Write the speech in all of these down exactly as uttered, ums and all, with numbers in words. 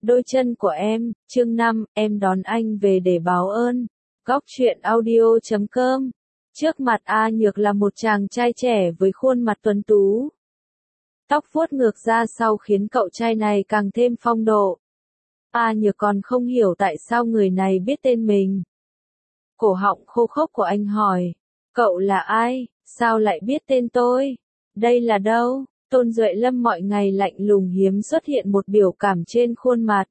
Đôi chân của em, chương năm, em đón anh về để báo ơn. Góc truyện audio chấm com. Trước mặt A Nhược là một chàng trai trẻ với khuôn mặt tuấn tú. Tóc vuốt ngược ra sau khiến cậu trai này càng thêm phong độ. A Nhược còn không hiểu tại sao người này biết tên mình. Cổ họng khô khốc của anh hỏi, cậu là ai, sao lại biết tên tôi? Đây là đâu? Tôn Duệ Lâm mọi ngày lạnh lùng hiếm xuất hiện một biểu cảm trên khuôn mặt.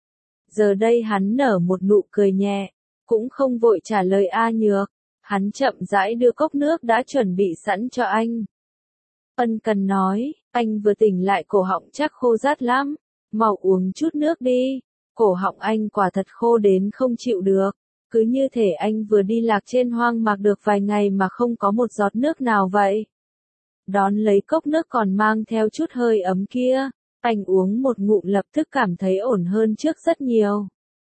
Giờ đây hắn nở một nụ cười nhẹ, cũng không vội trả lời A Nhược. Hắn chậm rãi đưa cốc nước đã chuẩn bị sẵn cho anh. Ân cần nói, anh vừa tỉnh lại cổ họng chắc khô rát lắm, mau uống chút nước đi. Cổ họng anh quả thật khô đến không chịu được, cứ như thể anh vừa đi lạc trên hoang mạc được vài ngày mà không có một giọt nước nào vậy. Đón lấy cốc nước còn mang theo chút hơi ấm kia, anh uống một ngụm lập tức cảm thấy ổn hơn trước rất nhiều.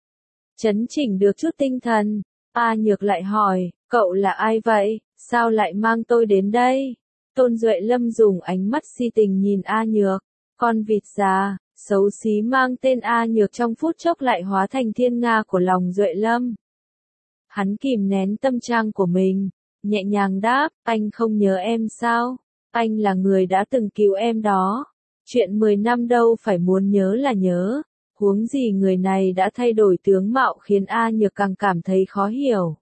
Chấn chỉnh được chút tinh thần, A Nhược lại hỏi, cậu là ai vậy, sao lại mang tôi đến đây? Tôn Duệ Lâm dùng ánh mắt si tình nhìn A Nhược, con vịt già, xấu xí mang tên A Nhược trong phút chốc lại hóa thành thiên nga của lòng Duệ Lâm. Hắn kìm nén tâm trạng của mình, nhẹ nhàng đáp, anh không nhớ em sao? Anh là người đã từng cứu em đó. Chuyện mười năm đâu phải muốn nhớ là nhớ, huống gì người này đã thay đổi tướng mạo khiến A Nhược càng cảm thấy khó hiểu.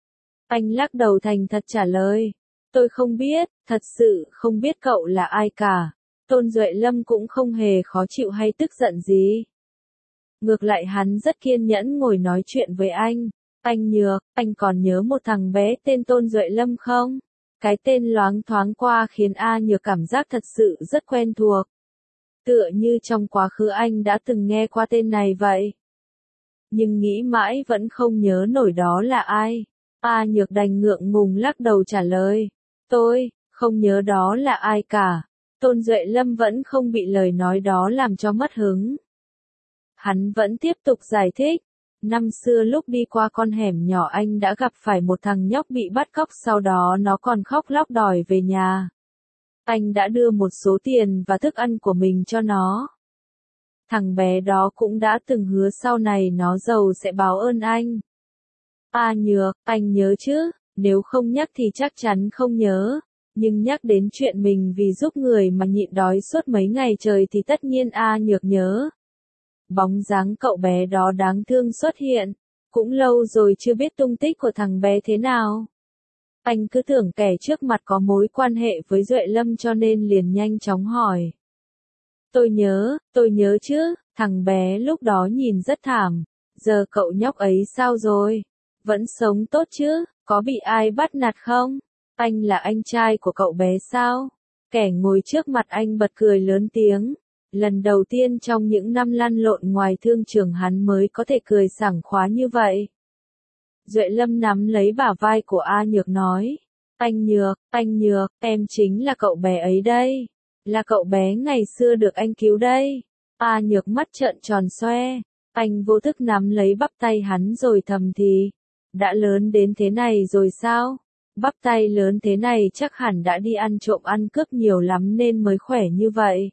Anh lắc đầu thành thật trả lời, tôi không biết, thật sự không biết cậu là ai cả. Tôn Duệ Lâm cũng không hề khó chịu hay tức giận gì. Ngược lại hắn rất kiên nhẫn ngồi nói chuyện với anh. Anh Nhược, anh còn nhớ một thằng bé tên Tôn Duệ Lâm không? Cái tên loáng thoáng qua khiến A Nhược cảm giác thật sự rất quen thuộc. Tựa như trong quá khứ anh đã từng nghe qua tên này vậy. Nhưng nghĩ mãi vẫn không nhớ nổi đó là ai. A Nhược đành ngượng ngùng lắc đầu trả lời. Tôi, không nhớ đó là ai cả. Tôn Duệ Lâm vẫn không bị lời nói đó làm cho mất hứng. Hắn vẫn tiếp tục giải thích. Năm xưa lúc đi qua con hẻm nhỏ anh đã gặp phải một thằng nhóc bị bắt cóc, sau đó nó còn khóc lóc đòi về nhà. Anh đã đưa một số tiền và thức ăn của mình cho nó. Thằng bé đó cũng đã từng hứa sau này nó giàu sẽ báo ơn anh. A Nhược, anh nhớ chứ, nếu không nhắc thì chắc chắn không nhớ, nhưng nhắc đến chuyện mình vì giúp người mà nhịn đói suốt mấy ngày trời thì tất nhiên A Nhược nhớ. Bóng dáng cậu bé đó đáng thương xuất hiện, cũng lâu rồi chưa biết tung tích của thằng bé thế nào. Anh cứ tưởng kẻ trước mặt có mối quan hệ với Duệ Lâm cho nên liền nhanh chóng hỏi. Tôi nhớ, tôi nhớ chứ, thằng bé lúc đó nhìn rất thảm, giờ cậu nhóc ấy sao rồi? Vẫn sống tốt chứ, có bị ai bắt nạt không? Anh là anh trai của cậu bé sao? Kẻ ngồi trước mặt anh bật cười lớn tiếng. Lần đầu tiên trong những năm lăn lộn ngoài thương trường hắn mới có thể cười sảng khoái như vậy. Duệ Lâm nắm lấy bả vai của A Nhược nói. Anh Nhược, anh Nhược, em chính là cậu bé ấy đây. Là cậu bé ngày xưa được anh cứu đây. A Nhược mắt trợn tròn xoe. Anh vô thức nắm lấy bắp tay hắn rồi thầm thì. Đã lớn đến thế này rồi sao? Bắp tay lớn thế này chắc hẳn đã đi ăn trộm ăn cướp nhiều lắm nên mới khỏe như vậy.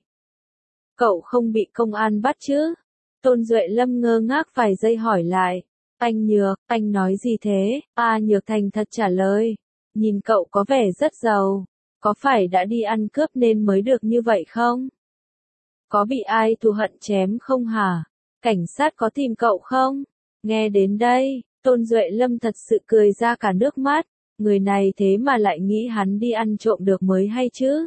Cậu không bị công an bắt chứ? Tôn Duệ Lâm ngơ ngác vài giây hỏi lại. Anh Nhược, anh nói gì thế? A Nhược thành thật trả lời. Nhìn cậu có vẻ rất giàu. Có phải đã đi ăn cướp nên mới được như vậy không? Có bị ai thù hận chém không hả? Cảnh sát có tìm cậu không? Nghe đến đây, Tôn Duệ Lâm thật sự cười ra cả nước mắt. Người này thế mà lại nghĩ hắn đi ăn trộm được mới hay chứ?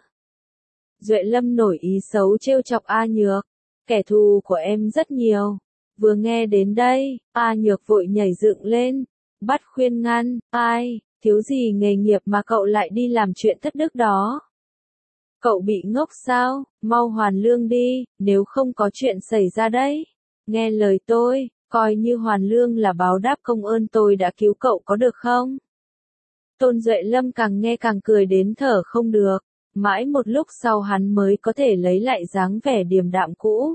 Duệ Lâm nổi ý xấu trêu chọc A Nhược. Kẻ thù của em rất nhiều. Vừa nghe đến đây, A Nhược vội nhảy dựng lên. Bắt khuyên ngăn, ai, thiếu gì nghề nghiệp mà cậu lại đi làm chuyện thất đức đó. Cậu bị ngốc sao, mau hoàn lương đi, nếu không có chuyện xảy ra đấy. Nghe lời tôi, coi như hoàn lương là báo đáp công ơn tôi đã cứu cậu có được không? Tôn Duệ Lâm càng nghe càng cười đến thở không được. Mãi một lúc sau hắn mới có thể lấy lại dáng vẻ điềm đạm cũ.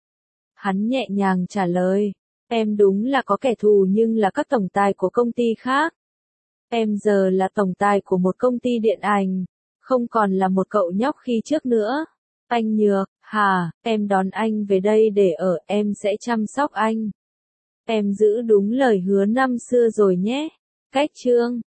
Hắn nhẹ nhàng trả lời, em đúng là có kẻ thù nhưng là các tổng tài của công ty khác. Em giờ là tổng tài của một công ty điện ảnh, không còn là một cậu nhóc khi trước nữa. Anh Nhược, hả, em đón anh về đây để ở, em sẽ chăm sóc anh. Em giữ đúng lời hứa năm xưa rồi nhé. Cách chương